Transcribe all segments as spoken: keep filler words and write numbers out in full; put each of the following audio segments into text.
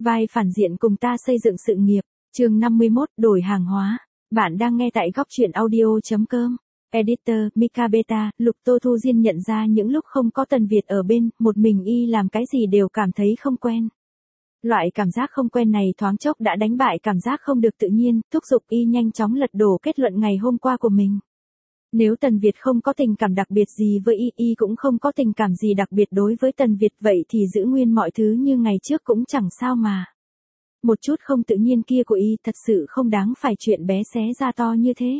Vai phản diện cùng ta xây dựng sự nghiệp. Chương năm mươi mốt, đổi hàng hóa. Bạn đang nghe tại góc truyện audio chấm com. Editor, Mika Beta. Lục Tô Thu Diên nhận ra những lúc không có Tần Việt ở bên, một mình y làm cái gì đều cảm thấy không quen. Loại cảm giác không quen này thoáng chốc đã đánh bại cảm giác không được tự nhiên, thúc giục y nhanh chóng lật đổ kết luận ngày hôm qua của mình. Nếu Tần Việt không có tình cảm đặc biệt gì với y, y cũng không có tình cảm gì đặc biệt đối với Tần Việt, vậy thì giữ nguyên mọi thứ như ngày trước cũng chẳng sao mà. Một chút không tự nhiên kia của y thật sự không đáng phải chuyện bé xé ra to như thế.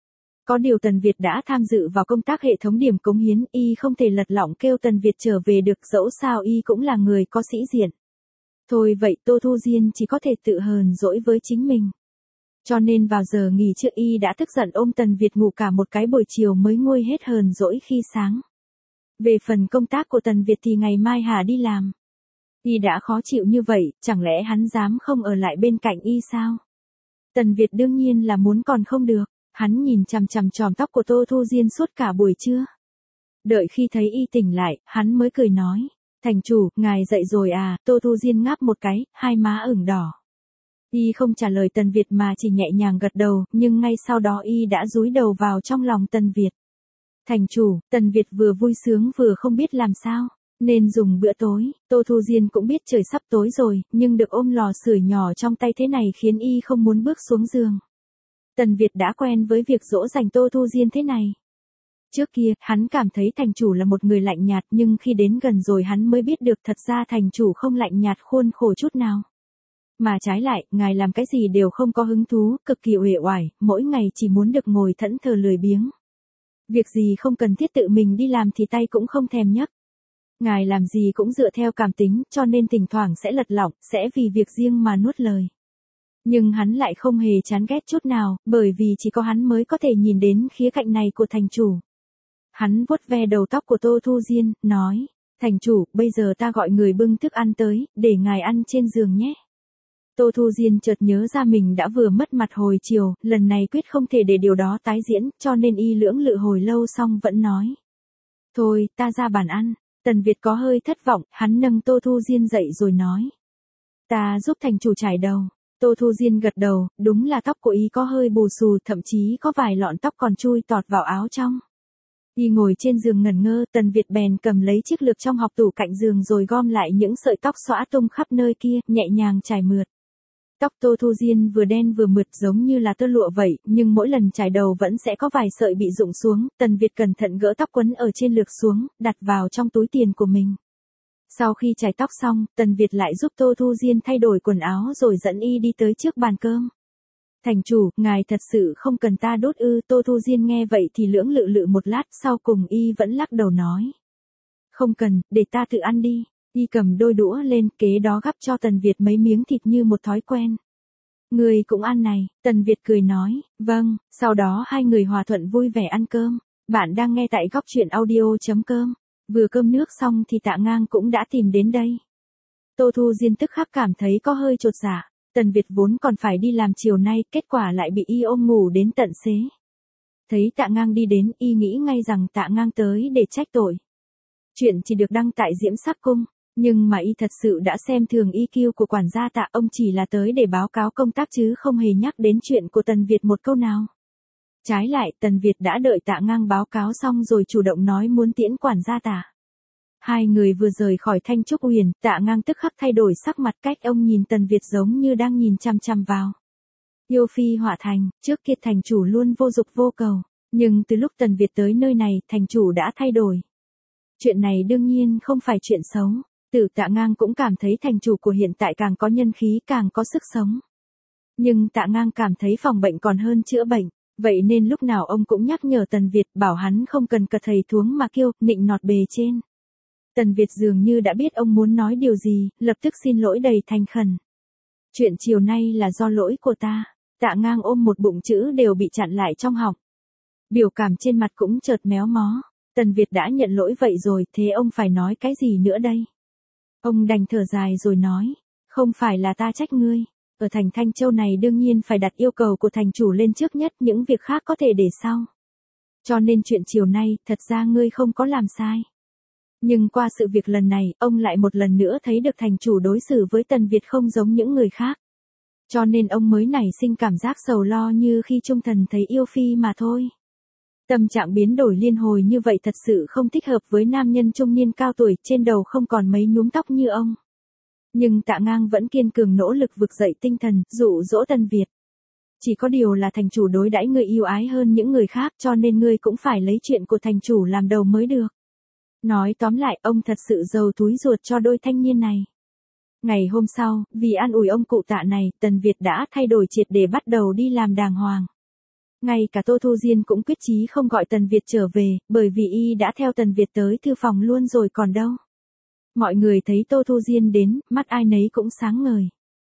Có điều Tần Việt đã tham dự vào công tác hệ thống điểm cống hiến, y không thể lật lọng kêu Tần Việt trở về được, dẫu sao y cũng là người có sĩ diện. Thôi vậy Tô Thu Diên chỉ có thể tự hờn dỗi với chính mình. Cho nên vào giờ nghỉ trưa y đã tức giận ôm Tần Việt ngủ cả một cái buổi chiều mới nguôi hết hờn dỗi khi sáng. Về phần công tác của Tần Việt thì ngày mai Hà đi làm. Y đã khó chịu như vậy, chẳng lẽ hắn dám không ở lại bên cạnh y sao? Tần Việt đương nhiên là muốn còn không được, hắn nhìn chằm chằm chòm tóc của Tô Thu Diên suốt cả buổi trưa. Đợi khi thấy y tỉnh lại, hắn mới cười nói, thành chủ, ngài dậy rồi à? Tô Thu Diên ngáp một cái, hai má ửng đỏ. Y không trả lời Tần Việt mà chỉ nhẹ nhàng gật đầu, nhưng ngay sau đó y đã dúi đầu vào trong lòng Tần Việt. Thành chủ, Tần Việt vừa vui sướng vừa không biết làm sao, nên dùng bữa tối. Tô Thu Diên cũng biết trời sắp tối rồi, nhưng được ôm lò sưởi nhỏ trong tay thế này khiến y không muốn bước xuống giường. Tần Việt đã quen với việc dỗ dành Tô Thu Diên thế này. Trước kia, hắn cảm thấy thành chủ là một người lạnh nhạt, nhưng khi đến gần rồi hắn mới biết được thật ra thành chủ không lạnh nhạt khuôn khổ chút nào. Mà trái lại, ngài làm cái gì đều không có hứng thú, cực kỳ uể oải, mỗi ngày chỉ muốn được ngồi thẫn thờ lười biếng. Việc gì không cần thiết tự mình đi làm thì tay cũng không thèm nhấc. Ngài làm gì cũng dựa theo cảm tính, cho nên thỉnh thoảng sẽ lật lọng, sẽ vì việc riêng mà nuốt lời. Nhưng hắn lại không hề chán ghét chút nào, bởi vì chỉ có hắn mới có thể nhìn đến khía cạnh này của thành chủ. Hắn vuốt ve đầu tóc của Tô Thu Diên, nói, thành chủ, bây giờ ta gọi người bưng thức ăn tới, để ngài ăn trên giường nhé. Tô Thu Diên chợt nhớ ra mình đã vừa mất mặt hồi chiều, lần này quyết không thể để điều đó tái diễn, cho nên y lưỡng lự hồi lâu xong vẫn nói. Thôi, ta ra bàn ăn. Tần Việt có hơi thất vọng, hắn nâng Tô Thu Diên dậy rồi nói. Ta giúp thành chủ chải đầu. Tô Thu Diên gật đầu, đúng là tóc của y có hơi bù xù, thậm chí có vài lọn tóc còn chui tọt vào áo trong. Y ngồi trên giường ngẩn ngơ, Tần Việt bèn cầm lấy chiếc lược trong hộc tủ cạnh giường rồi gom lại những sợi tóc xõa tung khắp nơi kia, nhẹ nhàng chải mượt. Tóc Tô Thu Diên vừa đen vừa mượt giống như là tơ lụa vậy, nhưng mỗi lần chải đầu vẫn sẽ có vài sợi bị rụng xuống. Tần Việt cẩn thận gỡ tóc quấn ở trên lược xuống, đặt vào trong túi tiền của mình. Sau khi chải tóc xong, Tần Việt lại giúp Tô Thu Diên thay đổi quần áo rồi dẫn y đi tới trước bàn cơm. Thành chủ, ngài thật sự không cần ta đốt ư? Tô Thu Diên nghe vậy thì lưỡng lự lự một lát, sau cùng y vẫn lắc đầu nói. Không cần, để ta tự ăn đi. Y cầm đôi đũa lên, kế đó gắp cho Tần Việt mấy miếng thịt như một thói quen. Người cũng ăn này, Tần Việt cười nói, vâng, sau đó hai người hòa thuận vui vẻ ăn cơm. Bạn đang nghe tại góc truyện audio chấm com. Vừa cơm nước xong thì Tạ Ngang cũng đã tìm đến đây. Tô Thu Diên tức khắc cảm thấy có hơi chột dạ. Tần Việt vốn còn phải đi làm chiều nay, kết quả lại bị y ôm ngủ đến tận xế. Thấy Tạ Ngang đi đến, y nghĩ ngay rằng Tạ Ngang tới để trách tội. Chuyện chỉ được đăng tại Diễm Sắc Cung. Nhưng mà y thật sự đã xem thường i kiu của quản gia Tạ, ông chỉ là tới để báo cáo công tác chứ không hề nhắc đến chuyện của Tần Việt một câu nào. Trái lại, Tần Việt đã đợi Tạ Ngang báo cáo xong rồi chủ động nói muốn tiễn quản gia Tạ. Hai người vừa rời khỏi Thanh Trúc Huyền, Tạ Ngang tức khắc thay đổi sắc mặt, cách ông nhìn Tần Việt giống như đang nhìn chằm chằm vào. Yêu phi họa thành, trước kia thành chủ luôn vô dục vô cầu, nhưng từ lúc Tần Việt tới nơi này, thành chủ đã thay đổi. Chuyện này đương nhiên không phải chuyện xấu. Tự Tạ Ngang cũng cảm thấy thành chủ của hiện tại càng có nhân khí, càng có sức sống. Nhưng Tạ Ngang cảm thấy phòng bệnh còn hơn chữa bệnh, vậy nên lúc nào ông cũng nhắc nhở Tần Việt, bảo hắn không cần cật thầy thuống mà kiêu, nịnh nọt bề trên. Tần Việt dường như đã biết ông muốn nói điều gì, lập tức xin lỗi đầy thành khẩn. Chuyện chiều nay là do lỗi của ta. Tạ Ngang ôm một bụng chữ đều bị chặn lại trong họng. Biểu cảm trên mặt cũng chợt méo mó. Tần Việt đã nhận lỗi vậy rồi, thế ông phải nói cái gì nữa đây? Ông đành thở dài rồi nói, không phải là ta trách ngươi, ở thành Thanh Châu này đương nhiên phải đặt yêu cầu của thành chủ lên trước nhất, những việc khác có thể để sau. Cho nên chuyện chiều nay, thật ra ngươi không có làm sai. Nhưng qua sự việc lần này, ông lại một lần nữa thấy được thành chủ đối xử với Tần Việt không giống những người khác. Cho nên ông mới nảy sinh cảm giác sầu lo như khi trung thần thấy yêu phi mà thôi. Tâm trạng biến đổi liên hồi như vậy thật sự không thích hợp với nam nhân trung niên cao tuổi, trên đầu không còn mấy nhúm tóc như ông. Nhưng Tạ Ngang vẫn kiên cường nỗ lực vực dậy tinh thần, dụ dỗ Tần Việt. Chỉ có điều là thành chủ đối đãi người yêu ái hơn những người khác, cho nên ngươi cũng phải lấy chuyện của thành chủ làm đầu mới được. Nói tóm lại, ông thật sự giàu túi ruột cho đôi thanh niên này. Ngày hôm sau, vì an ủi ông cụ Tạ này, Tần Việt đã thay đổi triệt để bắt đầu đi làm đàng hoàng. Ngay cả Tô Thu Diên cũng quyết chí không gọi Tần Việt trở về, bởi vì y đã theo Tần Việt tới thư phòng luôn rồi còn đâu. Mọi người thấy Tô Thu Diên đến, mắt ai nấy cũng sáng ngời.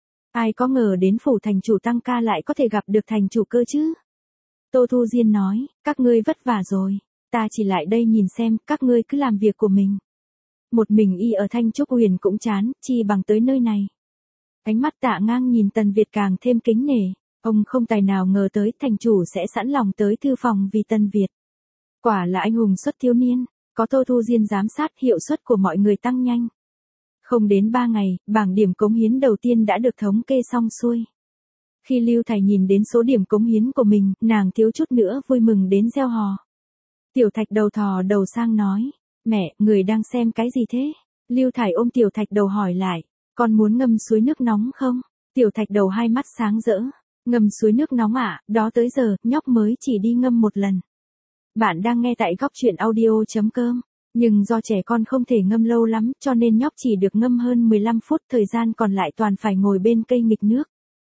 Ai có ngờ đến phủ thành chủ tăng ca lại có thể gặp được thành chủ cơ chứ? Tô Thu Diên nói, các ngươi vất vả rồi, ta chỉ lại đây nhìn xem, các ngươi cứ làm việc của mình. Một mình y ở Thanh Trúc Huyền cũng chán, chi bằng tới nơi này. Ánh mắt Tạ Ngang nhìn Tần Việt càng thêm kính nể, ông không tài nào ngờ tới thành chủ sẽ sẵn lòng tới thư phòng vì Tần Việt. Quả là anh hùng xuất thiếu niên, có Tô Thu Diên giám sát, hiệu suất của mọi người tăng nhanh. Không đến ba ngày, bảng điểm cống hiến đầu tiên đã được thống kê xong xuôi. Khi Lưu Thải nhìn đến số điểm cống hiến của mình, nàng thiếu chút nữa vui mừng đến reo hò. Tiểu Thạch đầu thò đầu sang nói, mẹ, người đang xem cái gì thế? Lưu Thải ôm Tiểu Thạch đầu hỏi lại, con muốn ngâm suối nước nóng không? Tiểu Thạch đầu hai mắt sáng rỡ, ngâm suối nước nóng ạ, à, đó tới giờ, nhóc mới chỉ đi ngâm một lần. Bạn đang nghe tại góc truyện audio chấm com. Nhưng do trẻ con không thể ngâm lâu lắm, cho nên nhóc chỉ được ngâm hơn mười lăm phút, thời gian còn lại toàn phải ngồi bên cây nghịch nước.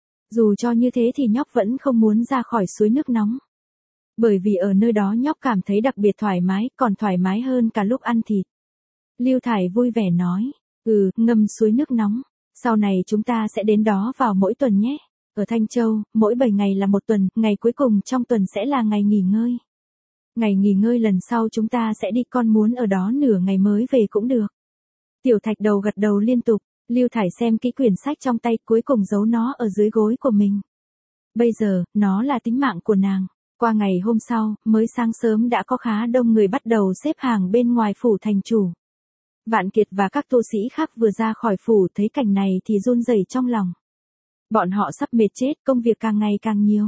Dù cho như thế thì nhóc vẫn không muốn ra khỏi suối nước nóng. Bởi vì ở nơi đó nhóc cảm thấy đặc biệt thoải mái, còn thoải mái hơn cả lúc ăn thịt. Lưu Thải vui vẻ nói, ừ, ngâm suối nước nóng, sau này chúng ta sẽ đến đó vào mỗi tuần nhé. Ở Thanh Châu, mỗi bảy ngày là một tuần, ngày cuối cùng trong tuần sẽ là ngày nghỉ ngơi. Ngày nghỉ ngơi lần sau chúng ta sẽ đi, con muốn ở đó nửa ngày mới về cũng được. Tiểu Thạch đầu gật đầu liên tục, Lưu Thải xem kỹ quyển sách trong tay, cuối cùng giấu nó ở dưới gối của mình. Bây giờ, nó là tính mạng của nàng. Qua ngày hôm sau, mới sáng sớm đã có khá đông người bắt đầu xếp hàng bên ngoài phủ thành chủ. Vạn Kiệt và các tu sĩ khác vừa ra khỏi phủ thấy cảnh này thì run rẩy trong lòng. Bọn họ sắp mệt chết, công việc càng ngày càng nhiều.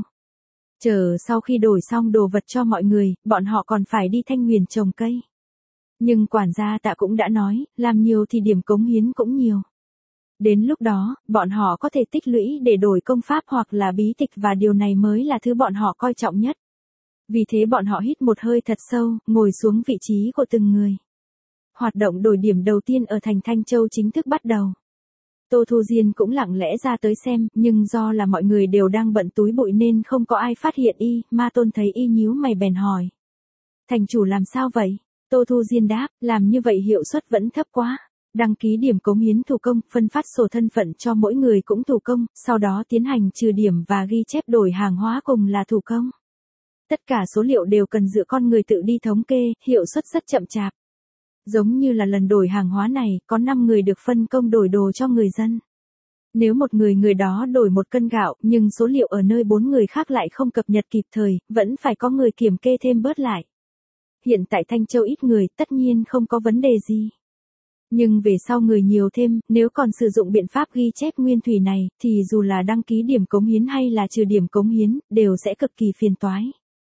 Chờ sau khi đổi xong đồ vật cho mọi người, bọn họ còn phải đi Thanh Huyền trồng cây. Nhưng quản gia Tạ cũng đã nói, làm nhiều thì điểm cống hiến cũng nhiều. Đến lúc đó, bọn họ có thể tích lũy để đổi công pháp hoặc là bí tịch, và điều này mới là thứ bọn họ coi trọng nhất. Vì thế bọn họ hít một hơi thật sâu, ngồi xuống vị trí của từng người. Hoạt động đổi điểm đầu tiên ở thành Thanh Châu chính thức bắt đầu. Tô Thu Diên cũng lặng lẽ ra tới xem, nhưng do là mọi người đều đang bận túi bụi nên không có ai phát hiện y, Ma Tôn thấy y nhíu mày bèn hỏi. Thành chủ làm sao vậy? Tô Thu Diên đáp, làm như vậy hiệu suất vẫn thấp quá. Đăng ký điểm cống hiến thủ công, phân phát sổ thân phận cho mỗi người cũng thủ công, sau đó tiến hành trừ điểm và ghi chép đổi hàng hóa cùng là thủ công. Tất cả số liệu đều cần dựa con người tự đi thống kê, hiệu suất rất chậm chạp. Giống như là lần đổi hàng hóa này, có năm người được phân công đổi đồ cho người dân. Nếu một người người đó đổi một cân gạo, nhưng số liệu ở nơi bốn người khác lại không cập nhật kịp thời, vẫn phải có người kiểm kê thêm bớt lại. Hiện tại Thanh Châu ít người, tất nhiên không có vấn đề gì. Nhưng về sau người nhiều thêm, nếu còn sử dụng biện pháp ghi chép nguyên thủy này, thì dù là đăng ký điểm cống hiến hay là trừ điểm cống hiến, đều sẽ cực kỳ phiền toái.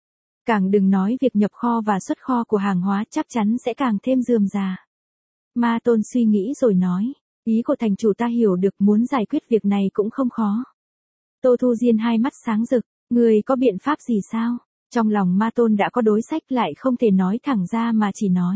Càng đừng nói việc nhập kho và xuất kho của hàng hóa chắc chắn sẽ càng thêm rườm rà. Ma Tôn suy nghĩ rồi nói, ý của thành chủ ta hiểu được, muốn giải quyết việc này cũng không khó. Tô Thu Diên hai mắt sáng rực, người có biện pháp gì sao? Trong lòng Ma Tôn đã có đối sách, lại không thể nói thẳng ra mà chỉ nói.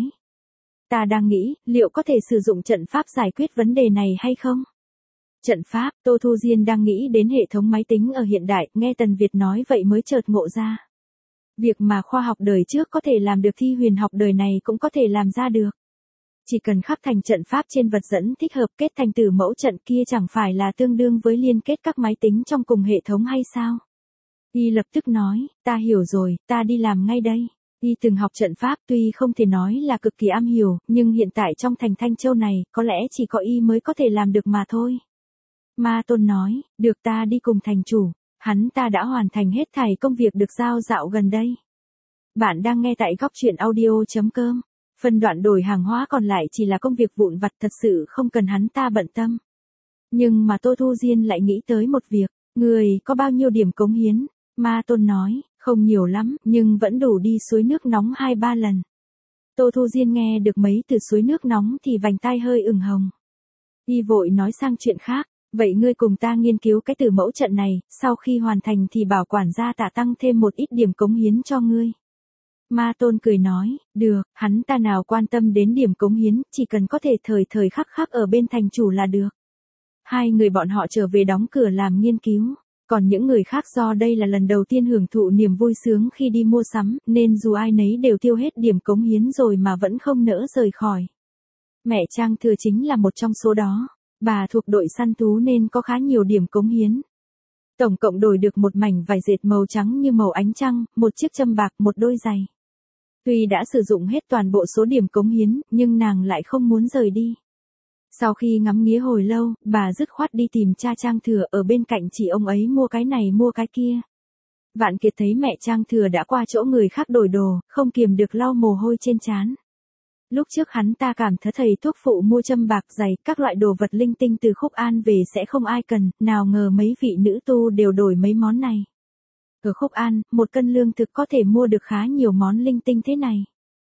Ta đang nghĩ, liệu có thể sử dụng trận pháp giải quyết vấn đề này hay không? Trận pháp, Tô Thu Diên đang nghĩ đến hệ thống máy tính ở hiện đại, nghe Tần Việt nói vậy mới chợt ngộ ra. Việc mà khoa học đời trước có thể làm được thì huyền học đời này cũng có thể làm ra được. Chỉ cần khắc thành trận pháp trên vật dẫn thích hợp, kết thành tử mẫu trận, kia chẳng phải là tương đương với liên kết các máy tính trong cùng hệ thống hay sao? Y lập tức nói, ta hiểu rồi, ta đi làm ngay đây. Y từng học trận pháp, tuy không thể nói là cực kỳ am hiểu, nhưng hiện tại trong thành Thanh Châu này, có lẽ chỉ có y mới có thể làm được mà thôi. Ma Tôn nói, được, ta đi cùng thành chủ. Hắn ta đã hoàn thành hết thảy công việc được giao dạo gần đây. Bạn đang nghe tại góc truyện audio chấm com. Phân đoạn đổi hàng hóa còn lại chỉ là công việc vụn vặt thật sự không cần hắn ta bận tâm. Nhưng mà Tô Thu Diên lại nghĩ tới một việc, người có bao nhiêu điểm cống hiến? Ma Tôn nói, không nhiều lắm, nhưng vẫn đủ đi suối nước nóng hai ba lần. Tô Thu Diên nghe được mấy từ suối nước nóng thì vành tai hơi ửng hồng. Y vội nói sang chuyện khác, vậy ngươi cùng ta nghiên cứu cái từ mẫu trận này, sau khi hoàn thành thì bảo quản gia Tạ tăng thêm một ít điểm cống hiến cho ngươi. Ma Tôn cười nói, được, hắn ta nào quan tâm đến điểm cống hiến, chỉ cần có thể thời thời khắc khắc ở bên thành chủ là được. Hai người bọn họ trở về đóng cửa làm nghiên cứu, còn những người khác do đây là lần đầu tiên hưởng thụ niềm vui sướng khi đi mua sắm, nên dù ai nấy đều tiêu hết điểm cống hiến rồi mà vẫn không nỡ rời khỏi. Mẹ Trang Thừa chính là một trong số đó, bà thuộc đội săn thú nên có khá nhiều điểm cống hiến. Tổng cộng đổi được một mảnh vải dệt màu trắng như màu ánh trăng, một chiếc châm bạc, một đôi giày. Tuy đã sử dụng hết toàn bộ số điểm cống hiến, nhưng nàng lại không muốn rời đi. Sau khi ngắm nghía hồi lâu, bà dứt khoát đi tìm cha Trang Thừa ở bên cạnh chỉ ông ấy mua cái này mua cái kia. Vạn Kiệt thấy mẹ Trang Thừa đã qua chỗ người khác đổi đồ, không kiềm được lau mồ hôi trên trán. Lúc trước hắn ta cảm thấy thầy thuốc phụ mua châm bạc giày, các loại đồ vật linh tinh từ Khúc An về sẽ không ai cần, nào ngờ mấy vị nữ tu đều đổi mấy món này. Ở Khúc An, một cân lương thực có thể mua được khá nhiều món linh tinh thế này.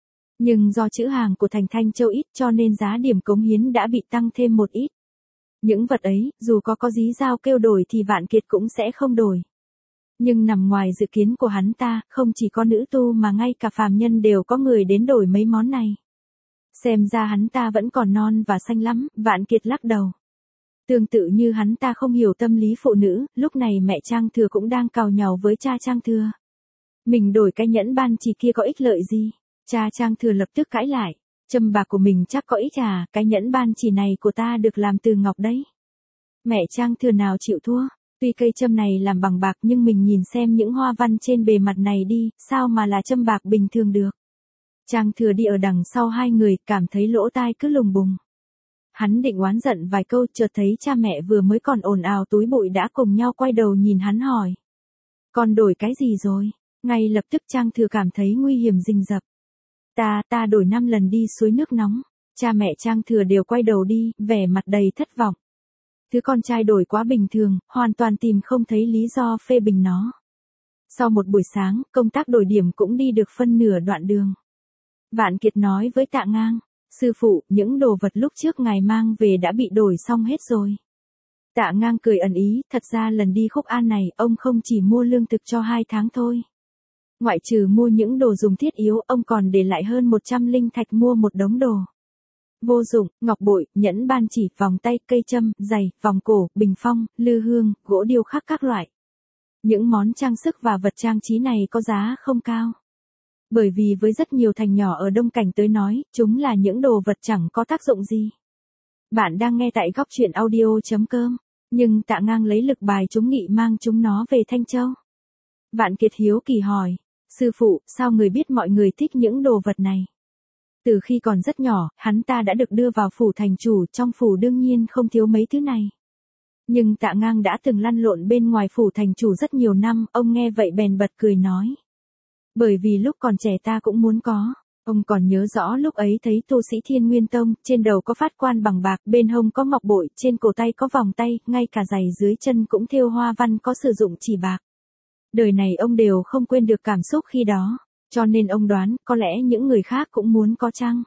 Nhưng do chữ hàng của Thành Thanh Châu ít cho nên giá điểm cống hiến đã bị tăng thêm một ít. Những vật ấy, dù có có dí dao kêu đổi thì Vạn Kiệt cũng sẽ không đổi. Nhưng nằm ngoài dự kiến của hắn ta, không chỉ có nữ tu mà ngay cả phàm nhân đều có người đến đổi mấy món này. Xem ra hắn ta vẫn còn non và xanh lắm, Vạn Kiệt lắc đầu. Tương tự như hắn ta không hiểu tâm lý phụ nữ, lúc này mẹ Trang Thừa cũng đang càu nhàu với cha Trang Thừa. Mình đổi cái nhẫn ban chỉ kia có ích lợi gì? Cha Trang Thừa lập tức cãi lại, châm bạc của mình chắc có ích à, cái nhẫn ban chỉ này của ta được làm từ ngọc đấy. Mẹ Trang Thừa nào chịu thua, tuy cây châm này làm bằng bạc nhưng mình nhìn xem những hoa văn trên bề mặt này đi, sao mà là châm bạc bình thường được. Trang Thừa đi ở đằng sau hai người, cảm thấy lỗ tai cứ lùng bùng. Hắn định oán giận vài câu, chợt thấy cha mẹ vừa mới còn ồn ào túi bụi đã cùng nhau quay đầu nhìn hắn hỏi. Con đổi cái gì rồi? Ngay lập tức Trang Thừa cảm thấy nguy hiểm rình rập. Ta, ta đổi năm lần đi suối nước nóng. Cha mẹ Trang Thừa đều quay đầu đi, vẻ mặt đầy thất vọng. Thứ con trai đổi quá bình thường, hoàn toàn tìm không thấy lý do phê bình nó. Sau một buổi sáng, công tác đổi điểm cũng đi được phân nửa đoạn đường. Vạn Kiệt nói với Tạ Ngang, sư phụ, những đồ vật lúc trước ngài mang về đã bị đổi xong hết rồi. Tạ Ngang cười ẩn ý, thật ra lần đi Khúc An này, ông không chỉ mua lương thực cho hai tháng thôi. Ngoại trừ mua những đồ dùng thiết yếu, ông còn để lại hơn một trăm linh thạch mua một đống đồ vô dụng, ngọc bội, nhẫn ban chỉ, vòng tay, cây châm, giày, vòng cổ, bình phong, lư hương, gỗ điêu khắc các loại. Những món trang sức và vật trang trí này có giá không cao. Bởi vì với rất nhiều thành nhỏ ở Đông Cảnh tới nói, chúng là những đồ vật chẳng có tác dụng gì. Bạn đang nghe tại góc truyện audio chấm com, nhưng Tạ Ngang lấy lực bài chúng nghị mang chúng nó về Thanh Châu. Vạn Kiệt hiếu kỳ hỏi, sư phụ, sao người biết mọi người thích những đồ vật này? Từ khi còn rất nhỏ, hắn ta đã được đưa vào phủ thành chủ, trong phủ đương nhiên không thiếu mấy thứ này. Nhưng Tạ Ngang đã từng lăn lộn bên ngoài phủ thành chủ rất nhiều năm, ông nghe vậy bèn bật cười nói. Bởi vì lúc còn trẻ ta cũng muốn có. Ông còn nhớ rõ lúc ấy thấy tu sĩ Thiên Nguyên Tông, trên đầu có phát quan bằng bạc, bên hông có ngọc bội, trên cổ tay có vòng tay, ngay cả giày dưới chân cũng thêu hoa văn có sử dụng chỉ bạc. Đời này ông đều không quên được cảm xúc khi đó, cho nên ông đoán, có lẽ những người khác cũng muốn có chăng.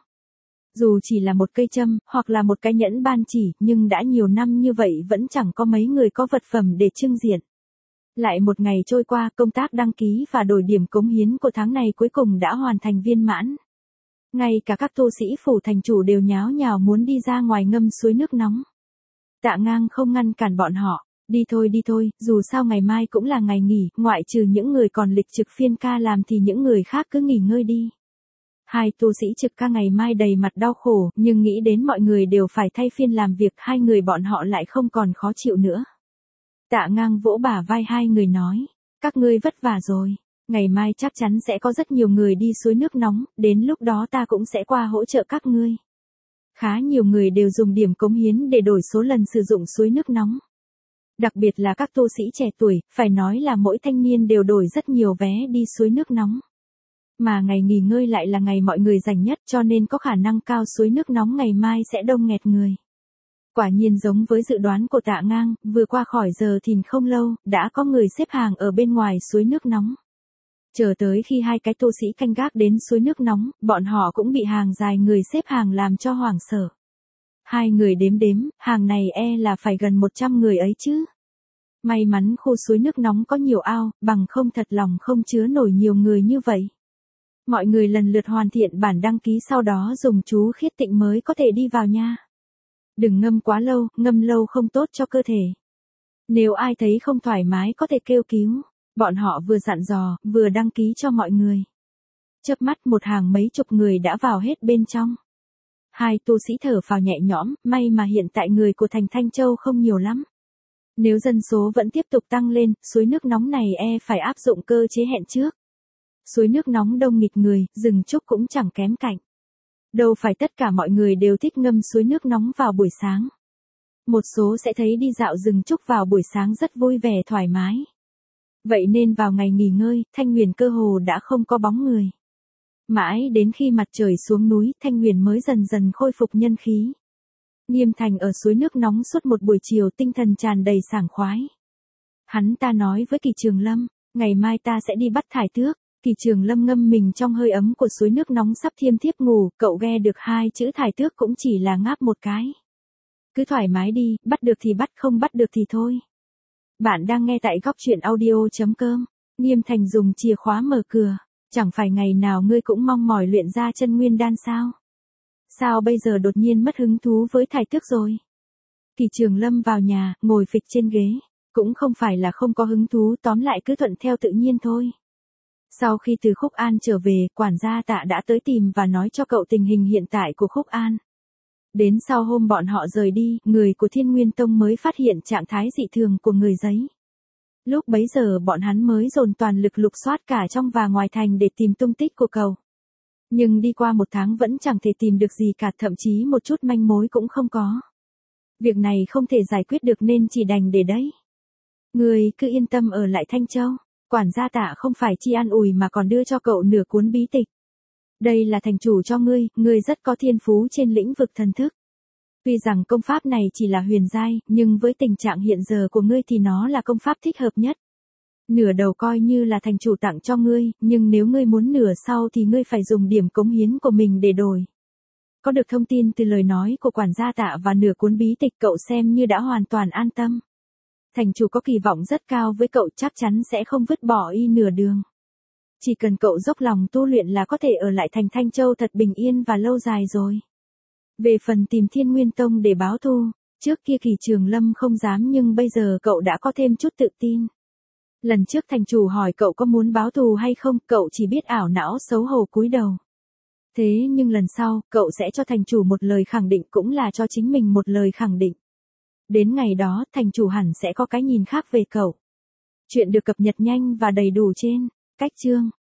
Dù chỉ là một cây châm, hoặc là một cái nhẫn ban chỉ, nhưng đã nhiều năm như vậy vẫn chẳng có mấy người có vật phẩm để trưng diện. Lại một ngày trôi qua, công tác đăng ký và đổi điểm cống hiến của tháng này cuối cùng đã hoàn thành viên mãn. Ngay cả các tu sĩ phủ thành chủ đều nháo nhào muốn đi ra ngoài ngâm suối nước nóng. Tạ Ngang không ngăn cản bọn họ, đi thôi đi thôi, dù sao ngày mai cũng là ngày nghỉ, ngoại trừ những người còn lịch trực phiên ca làm thì những người khác cứ nghỉ ngơi đi. Hai tu sĩ trực ca ngày mai đầy mặt đau khổ, nhưng nghĩ đến mọi người đều phải thay phiên làm việc, hai người bọn họ lại không còn khó chịu nữa. Tạ Ngang vỗ bả vai hai người nói, các ngươi vất vả rồi, ngày mai chắc chắn sẽ có rất nhiều người đi suối nước nóng, đến lúc đó ta cũng sẽ qua hỗ trợ các ngươi. Khá nhiều người đều dùng điểm cống hiến để đổi số lần sử dụng suối nước nóng. Đặc biệt là các tu sĩ trẻ tuổi, phải nói là mỗi thanh niên đều đổi rất nhiều vé đi suối nước nóng. Mà ngày nghỉ ngơi lại là ngày mọi người rảnh nhất cho nên có khả năng cao suối nước nóng ngày mai sẽ đông nghẹt người. Quả nhiên giống với dự đoán của Tạ Ngang, vừa qua khỏi giờ thìn không lâu, đã có người xếp hàng ở bên ngoài suối nước nóng. Chờ tới khi hai cái tu sĩ canh gác đến suối nước nóng, bọn họ cũng bị hàng dài người xếp hàng làm cho hoảng sợ. Hai người đếm đếm, hàng này e là phải gần một trăm người ấy chứ. May mắn khu suối nước nóng có nhiều ao, bằng không thật lòng không chứa nổi nhiều người như vậy. Mọi người lần lượt hoàn thiện bản đăng ký sau đó dùng chú khiết tịnh mới có thể đi vào nha. Đừng ngâm quá lâu, ngâm lâu không tốt cho cơ thể. Nếu ai thấy không thoải mái có thể kêu cứu. Bọn họ vừa dặn dò, vừa đăng ký cho mọi người. Chớp mắt một hàng mấy chục người đã vào hết bên trong. Hai tu sĩ thở phào nhẹ nhõm, may mà hiện tại người của thành Thanh Châu không nhiều lắm. Nếu dân số vẫn tiếp tục tăng lên, suối nước nóng này e phải áp dụng cơ chế hẹn trước. Suối nước nóng đông nghịt người, rừng trúc cũng chẳng kém cạnh. Đâu phải tất cả mọi người đều thích ngâm suối nước nóng vào buổi sáng. Một số sẽ thấy đi dạo rừng trúc vào buổi sáng rất vui vẻ thoải mái. Vậy nên vào ngày nghỉ ngơi, Thanh Huyền cơ hồ đã không có bóng người. Mãi đến khi mặt trời xuống núi, Thanh Huyền mới dần dần khôi phục nhân khí. Nghiêm Thành ở suối nước nóng suốt một buổi chiều tinh thần tràn đầy sảng khoái. Hắn ta nói với Kỳ Trường Lâm, ngày mai ta sẽ đi bắt thải tước. Kỳ Trường Lâm ngâm mình trong hơi ấm của suối nước nóng sắp thiêm thiếp ngủ, cậu nghe được hai chữ thải tước cũng chỉ là ngáp một cái. Cứ thoải mái đi, bắt được thì bắt, không bắt được thì thôi. Bạn đang nghe tại góc truyện audio chấm com. Nghiêm Thành dùng chìa khóa mở cửa. Chẳng phải ngày nào ngươi cũng mong mỏi luyện ra chân nguyên đan sao? Sao bây giờ đột nhiên mất hứng thú với thải tước rồi? Kỳ Trường Lâm vào nhà, ngồi phịch trên ghế. Cũng không phải là không có hứng thú, tóm lại cứ thuận theo tự nhiên thôi. Sau khi từ Khúc An trở về, quản gia Tạ đã tới tìm và nói cho cậu tình hình hiện tại của Khúc An. Đến sau hôm bọn họ rời đi, người của Thiên Nguyên Tông mới phát hiện trạng thái dị thường của người giấy. Lúc bấy giờ bọn hắn mới dồn toàn lực lục soát cả trong và ngoài thành để tìm tung tích của cậu. Nhưng đi qua một tháng vẫn chẳng thể tìm được gì cả, thậm chí một chút manh mối cũng không có. Việc này không thể giải quyết được nên chỉ đành để đấy. Người cứ yên tâm ở lại Thanh Châu. Quản gia Tạ không phải chỉ an ủi mà còn đưa cho cậu nửa cuốn bí tịch. Đây là thành chủ cho ngươi, ngươi rất có thiên phú trên lĩnh vực thần thức. Tuy rằng công pháp này chỉ là huyền giai, nhưng với tình trạng hiện giờ của ngươi thì nó là công pháp thích hợp nhất. Nửa đầu coi như là thành chủ tặng cho ngươi, nhưng nếu ngươi muốn nửa sau thì ngươi phải dùng điểm cống hiến của mình để đổi. Có được thông tin từ lời nói của quản gia Tạ và nửa cuốn bí tịch, cậu xem như đã hoàn toàn an tâm. Thành chủ có kỳ vọng rất cao với cậu, chắc chắn sẽ không vứt bỏ y nửa đường. Chỉ cần cậu dốc lòng tu luyện là có thể ở lại thành Thanh Châu thật bình yên và lâu dài rồi. Về phần tìm Thiên Nguyên Tông để báo thù, trước kia Kỳ Trường Lâm không dám nhưng bây giờ cậu đã có thêm chút tự tin. Lần trước thành chủ hỏi cậu có muốn báo thù hay không, cậu chỉ biết ảo não xấu hổ cúi đầu. Thế nhưng lần sau, cậu sẽ cho thành chủ một lời khẳng định, cũng là cho chính mình một lời khẳng định. Đến ngày đó, thành chủ hẳn sẽ có cái nhìn khác về cậu. Chuyện được cập nhật nhanh và đầy đủ trên cách chương.